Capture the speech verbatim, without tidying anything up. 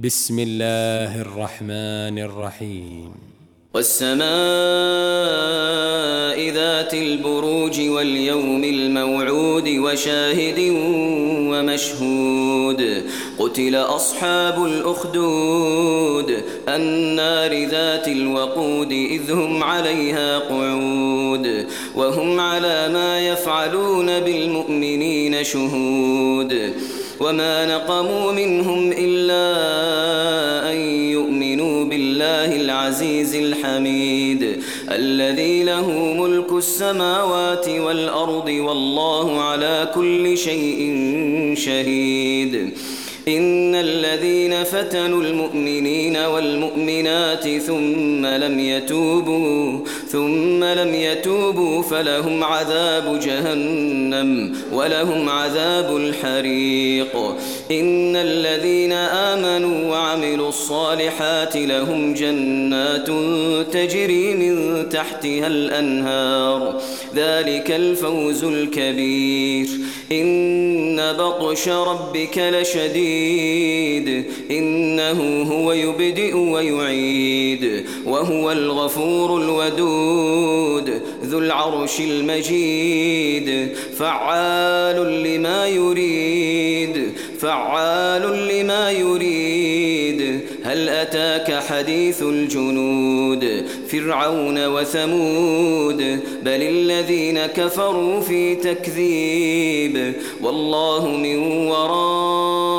بسم الله الرحمن الرحيم. والسماء ذات البروج واليوم الموعود وشاهد ومشهود قتل أصحاب الأخدود النار ذات الوقود إذ هم عليها قعود وهم على ما يفعلون بالمؤمنين شهود وما نقموا منهم إلا أن يؤمنوا بالله العزيز الحميد الذي له ملك السماوات والأرض والله على كل شيء شهيد. إن الذين فتنوا المؤمنين والمؤمنات ثم لم يتوبوا ثم لم يتوبوا فلهم عذاب جهنم ولهم عذاب الحريق. إن الذين آمنوا وعملوا الصالحات لهم جنات تجري من تحتها الأنهار ذلك الفوز الكبير. إن بطش ربك لشديد إنه هو يبدئ ويعيد وهو الغفور الودود ذو العرش المجيد فعال لما يريد فعال لما يريد. هل أتاك حديث الجنود فرعون وثمود بل الذين كفروا في تكذيب والله من وراء